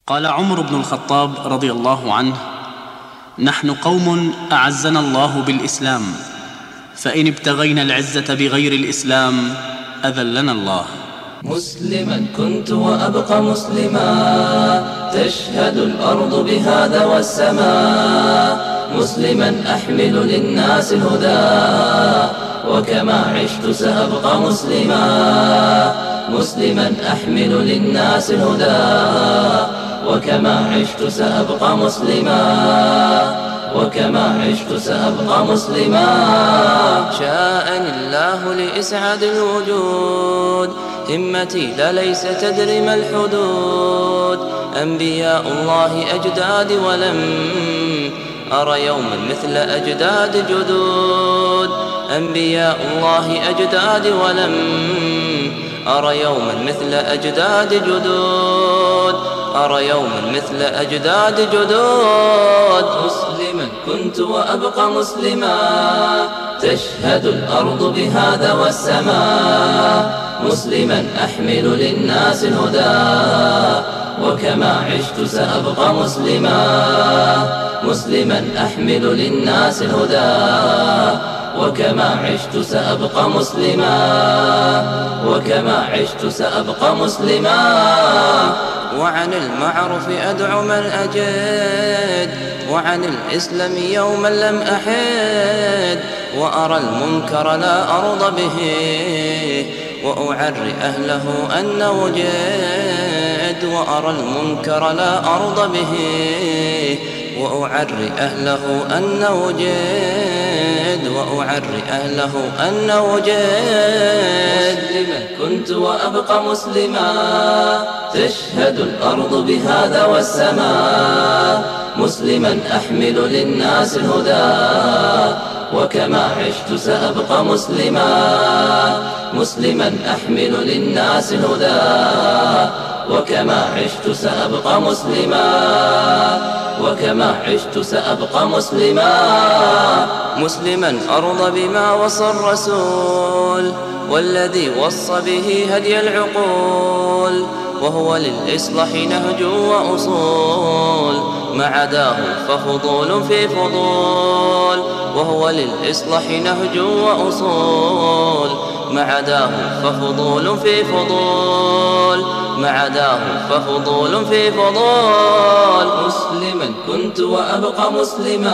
قال عمر بن الخطاب رضي الله عنه: نحن قوم أعزنا الله بالإسلام، فإن ابتغينا العزة بغير الإسلام أذلنا الله. مسلما كنت وأبقى مسلما، تشهد الأرض بهذا والسماء. مسلما أحمل للناس الهدى، وكما عشت سأبقى مسلما. مسلما أحمل للناس الهدى، وكما عشت سأبقى مسلما. وكما عشت سأبقى مسلما. شاءني الله لإسعاد الوجود، همتي لا ليس تدري ما الحدود. أنبياء الله أجداد، ولم أرى يوما مثل أجداد جدود. أنبياء الله أجداد، ولم أرى يوما مثل أجداد جدود. أرى يوما مثل أجداد جدود. مسلما كنت وأبقى مسلما، تشهد الأرض بهذا والسماء. مسلما أحمل للناس الهدى، وكما عشت سأبقى مسلما. مسلما أحمل للناس الهدى، وكما عشت سأبقى مسلما. وكما عشت سأبقى مسلما. وعن المعروف أدعو من أجد، وعن الإسلام يوما لم أحد. وأرى المنكر لا أرضى به، وأعري أهله أن وجد. وأرى المنكر لا أرضى به، وأعري أهله أن وجد. وأعري أهله أن وجد. مسلما كنت وأبقى مسلما، تشهد الأرض بهذا والسماء. مسلما أحمل للناس الهدى، وكما عشت سأبقى مسلما. مسلما أحمل للناس الهدى، وكما عشت سأبقى مسلما. وكما عشت سأبقى مسلما. مسلما أرضى بما وصى الرسول، والذي وصى به هدي العقول. وهو للإصلاح نهج وأصول، ما عداه ففضول في فضول. وهو للإصلاح نهج وأصول، ما عداه ففضول في فضول. ما عداه ففضول في فضول. مسلما كنت وأبقى مسلما،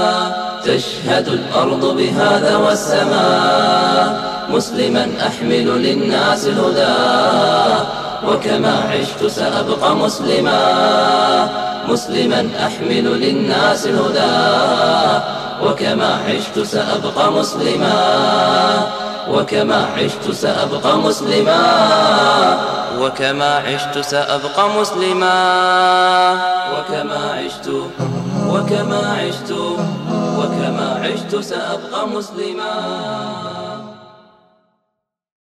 تشهد الأرض بهذا والسماء. مسلما أحمل للناس الهدى، وكما عشت سأبقى مسلما. مسلما أحمل للناس الهدى، وكما عشت سأبقى مسلما. وكما عشت سأبقى مسلما. وكما عشت سأبقى مسلما. وكما عشت وكما عشت وكما عشت سأبقى مسلما.